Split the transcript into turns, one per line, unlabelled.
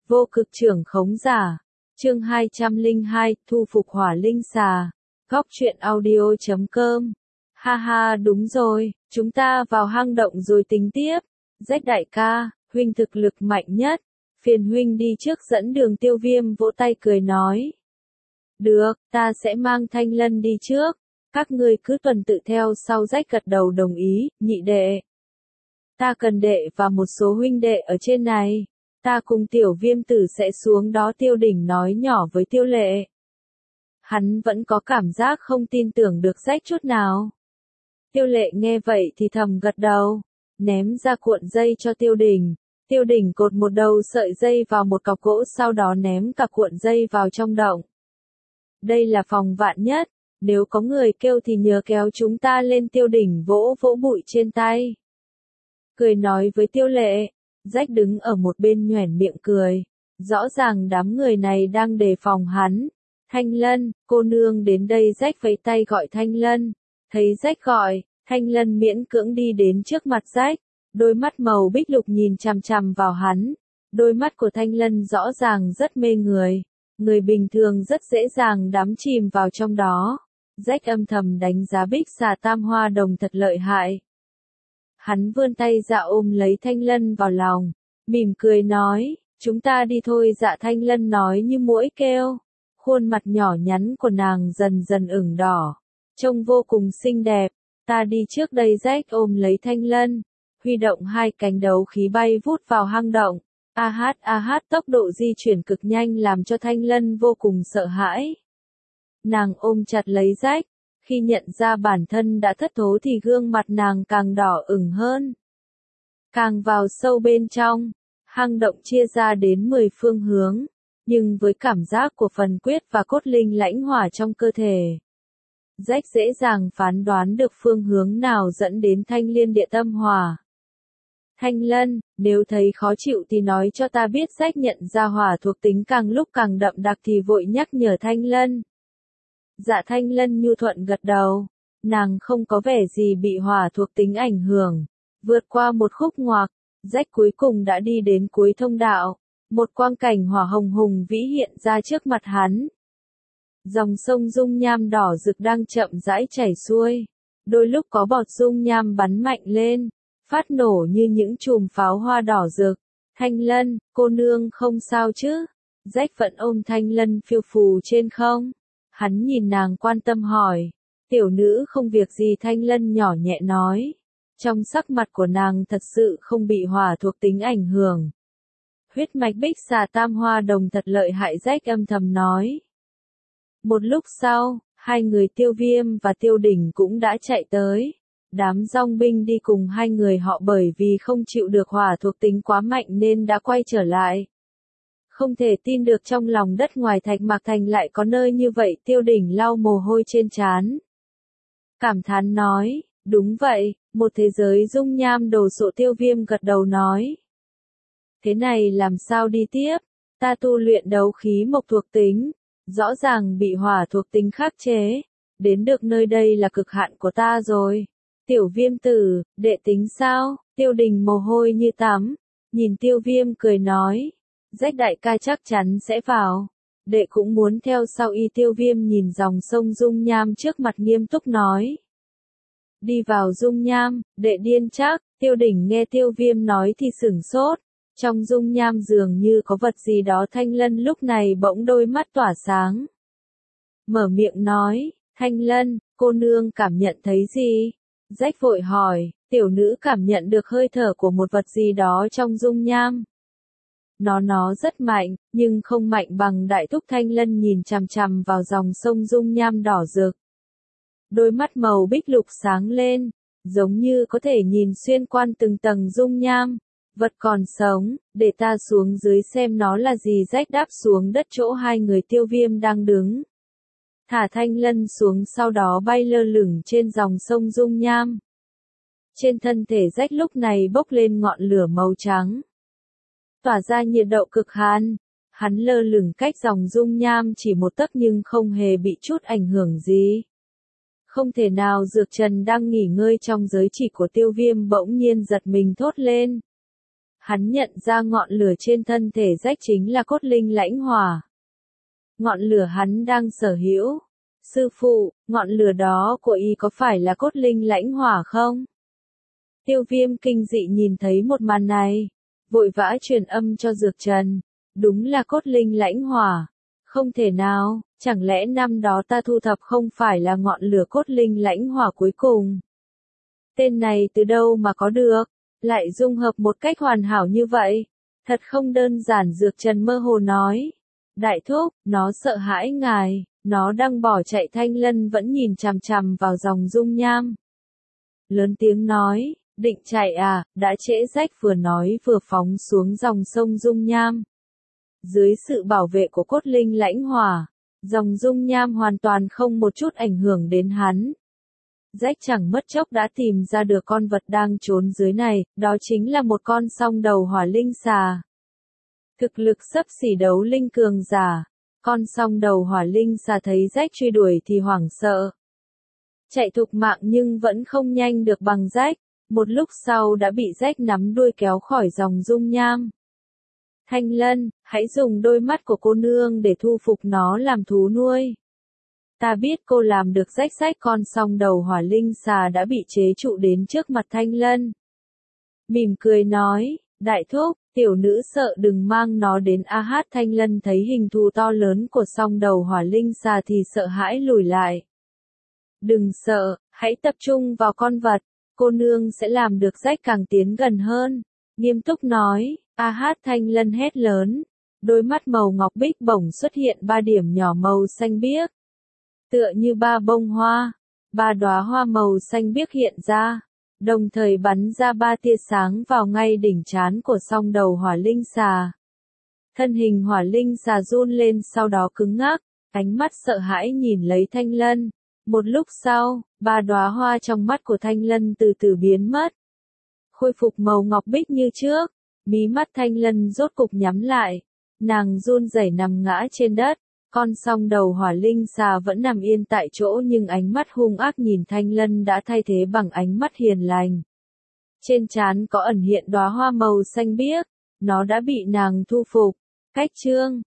Vô cực trưởng khống giả. Chương 202, thu phục hỏa linh xà. Góc truyện audio.com. Ha ha, đúng rồi, chúng ta vào hang động rồi tính tiếp. Rách đại ca, huynh thực lực mạnh nhất. Phiền huynh đi trước dẫn đường. Tiêu Viêm vỗ tay cười nói. Được, ta sẽ mang Thanh Lân đi trước. Các ngươi cứ tuần tự theo sau. Rách gật đầu đồng ý. Nhị đệ, ta cần đệ và một số huynh đệ ở trên này. Ta cùng Tiểu Viêm tử sẽ xuống đó. Tiêu Đỉnh nói nhỏ với Tiêu Lệ. Hắn vẫn có cảm giác không tin tưởng được Rách chút nào. Tiêu Lệ nghe vậy thì thầm gật đầu, ném ra cuộn dây cho Tiêu Đỉnh. Tiêu Đỉnh cột một đầu sợi dây vào một cọc gỗ, sau đó ném cả cuộn dây vào trong động. Đây là phòng vạn nhất, nếu có người kêu thì nhớ kéo chúng ta lên. Tiêu Đỉnh vỗ vỗ bụi trên tay, cười nói với Tiêu Lệ. Rách đứng ở một bên nhoẻn miệng cười, rõ ràng đám người này đang đề phòng hắn. Thanh Lân, cô nương đến đây. Rách vẫy tay gọi Thanh Lân. Thấy Rách gọi, Thanh Lân miễn cưỡng đi đến trước mặt Rách, đôi mắt màu bích lục nhìn chằm chằm vào hắn. Đôi mắt của Thanh Lân rõ ràng rất mê người, người bình thường rất dễ dàng đắm chìm vào trong đó. Rách âm thầm đánh giá bích xà tam hoa đồng thật lợi hại. Hắn vươn tay ra ôm lấy Thanh Lân vào lòng, mỉm cười nói, chúng ta đi thôi. Dạ Thanh Lân nói như muỗi kêu, khuôn mặt nhỏ nhắn của nàng dần dần ửng đỏ, trông vô cùng xinh đẹp. Ta đi trước đây. Rách ôm lấy Thanh Lân, huy động hai cánh đấu khí bay vút vào hang động. A hát, tốc độ di chuyển cực nhanh làm cho Thanh Lân vô cùng sợ hãi. Nàng ôm chặt lấy Rách, khi nhận ra bản thân đã thất thố thì gương mặt nàng càng đỏ ửng hơn. Càng vào sâu bên trong, hang động chia ra đến 10 phương hướng, nhưng với cảm giác của phần quyết và cốt linh lãnh hỏa trong cơ thể, Rách dễ dàng phán đoán được phương hướng nào dẫn đến Thanh Liên địa tâm hỏa. Thanh Lân, nếu thấy khó chịu thì nói cho ta biết. Rách nhận ra hỏa thuộc tính càng lúc càng đậm đặc thì vội nhắc nhở Thanh Lân. Dạ Thanh Lân nhu thuận gật đầu, nàng không có vẻ gì bị hỏa thuộc tính ảnh hưởng. Vượt qua một khúc ngoạc, Rách cuối cùng đã đi đến cuối thông đạo. Một quang cảnh hỏa hồng hùng vĩ hiện ra trước mặt hắn. Dòng sông dung nham đỏ rực đang chậm rãi chảy xuôi. Đôi lúc có bọt dung nham bắn mạnh lên, phát nổ như những chùm pháo hoa đỏ rực. Thanh Lân, cô nương không sao chứ? Rách vẫn ôm Thanh Lân phiêu phù trên không. Hắn nhìn nàng quan tâm hỏi. Tiểu nữ không việc gì. Thanh Lân nhỏ nhẹ nói. Trong sắc mặt của nàng thật sự không bị hỏa thuộc tính ảnh hưởng. Huyết mạch bích xà tam hoa đồng thật lợi hại. Rách âm thầm nói. Một lúc sau, hai người Tiêu Viêm và Tiêu Đỉnh cũng đã chạy tới. Đám dòng binh đi cùng hai người họ bởi vì không chịu được hỏa thuộc tính quá mạnh nên đã quay trở lại. Không thể tin được trong lòng đất ngoài Thạch Mạc Thành lại có nơi như vậy. Tiêu Đỉnh lau mồ hôi trên trán, cảm thán nói, đúng vậy, một thế giới dung nham đồ sộ. Tiêu Viêm gật đầu nói. Thế này làm sao đi tiếp? Ta tu luyện đấu khí mộc thuộc tính, rõ ràng bị hỏa thuộc tính khắc chế. Đến được nơi đây là cực hạn của ta rồi. Tiểu Viêm tử, đệ tính sao? Tiêu Đình mồ hôi như tắm, nhìn Tiêu Viêm cười nói. Rách đại ca chắc chắn sẽ vào. Đệ cũng muốn theo sau y. Tiêu Viêm nhìn dòng sông dung nham trước mặt nghiêm túc nói. Đi vào dung nham, đệ điên chắc. Tiêu Đỉnh nghe Tiêu Viêm nói thì sửng sốt. Trong dung nham dường như có vật gì đó. Thanh Lân lúc này bỗng đôi mắt tỏa sáng, mở miệng nói, Thanh Lân, cô nương cảm nhận thấy gì? Rách vội hỏi. Tiểu nữ cảm nhận được hơi thở của một vật gì đó trong dung nham. Nó rất mạnh, nhưng không mạnh bằng đại thúc. Thanh Lân nhìn chằm chằm vào dòng sông dung nham đỏ rực. Đôi mắt màu bích lục sáng lên, giống như có thể nhìn xuyên qua từng tầng dung nham. Vật còn sống, để ta xuống dưới xem nó là gì. Rách đáp xuống đất chỗ hai người Tiêu Viêm đang đứng, thả Thanh Lân xuống, sau đó bay lơ lửng trên dòng sông dung nham. Trên thân thể Rách lúc này bốc lên ngọn lửa màu trắng, tỏa ra nhiệt độ cực hạn. Hắn lơ lửng cách dòng dung nham chỉ một tấc nhưng không hề bị chút ảnh hưởng gì. Không thể nào. Dược Trần đang nghỉ ngơi trong giới chỉ của Tiêu Viêm bỗng nhiên giật mình thốt lên. Hắn nhận ra ngọn lửa trên thân thể rách chính là cốt linh lãnh hỏa. Ngọn lửa hắn đang sở hữu. Sư phụ, ngọn lửa đó của y có phải là cốt linh lãnh hỏa không? Tiêu Viêm kinh dị nhìn thấy một màn này, vội vã truyền âm cho Dược Trần. Đúng là cốt linh lãnh hỏa. Không thể nào, chẳng lẽ năm đó ta thu thập không phải là ngọn lửa cốt linh lãnh hỏa cuối cùng? Tên này từ đâu mà có được, lại dung hợp một cách hoàn hảo như vậy? Thật không đơn giản. Dược Trần mơ hồ nói. Đại thúc, nó sợ hãi ngài, nó đang bỏ chạy. Thanh Lân vẫn nhìn chằm chằm vào dòng dung nham. Lớn tiếng nói, định chạy à, đã trễ rách. Vừa nói vừa phóng xuống dòng sông dung nham. Dưới sự bảo vệ của cốt linh lãnh hỏa, dòng dung nham hoàn toàn không một chút ảnh hưởng đến hắn. Rách chẳng mất chốc đã tìm ra được con vật đang trốn dưới này, đó chính là một con song đầu hỏa linh xà. Thực lực xấp xỉ đấu linh cường giả, con song đầu hỏa linh xà thấy rách truy đuổi thì hoảng sợ. Chạy thục mạng nhưng vẫn không nhanh được bằng rách, một lúc sau đã bị rách nắm đuôi kéo khỏi dòng dung nham. Thanh Lân, hãy dùng đôi mắt của cô nương để thu phục nó làm thú nuôi. Ta biết cô làm được. Rách rách con song đầu hỏa linh xà đã bị chế trụ đến trước mặt Thanh Lân. Mỉm cười nói, đại thúc, tiểu nữ sợ đừng mang nó đến A. Thanh Lân thấy hình thù to lớn của song đầu hỏa linh xà thì sợ hãi lùi lại. Đừng sợ, hãy tập trung vào con vật, cô nương sẽ làm được. Rách càng tiến gần hơn, nghiêm túc nói, A. Thanh Lân hét lớn, đôi mắt màu ngọc bích bổng xuất hiện 3 điểm nhỏ màu xanh biếc. Tựa như 3 bông hoa, 3 đóa hoa màu xanh biếc hiện ra, đồng thời bắn ra 3 tia sáng vào ngay đỉnh trán của song đầu hỏa linh xà. Thân hình hỏa linh xà run lên sau đó cứng ngắc, ánh mắt sợ hãi nhìn lấy Thanh Lân. Một lúc sau, 3 đóa hoa trong mắt của Thanh Lân từ từ biến mất. Khôi phục màu ngọc bích như trước, mí mắt Thanh Lân rốt cục nhắm lại, nàng run rẩy nằm ngã trên đất. Con song đầu hỏa linh xà vẫn nằm yên tại chỗ nhưng ánh mắt hung ác nhìn Thanh Lân đã thay thế bằng ánh mắt hiền lành. Trên trán có ẩn hiện đóa hoa màu xanh biếc, nó đã bị nàng thu phục. Cách chương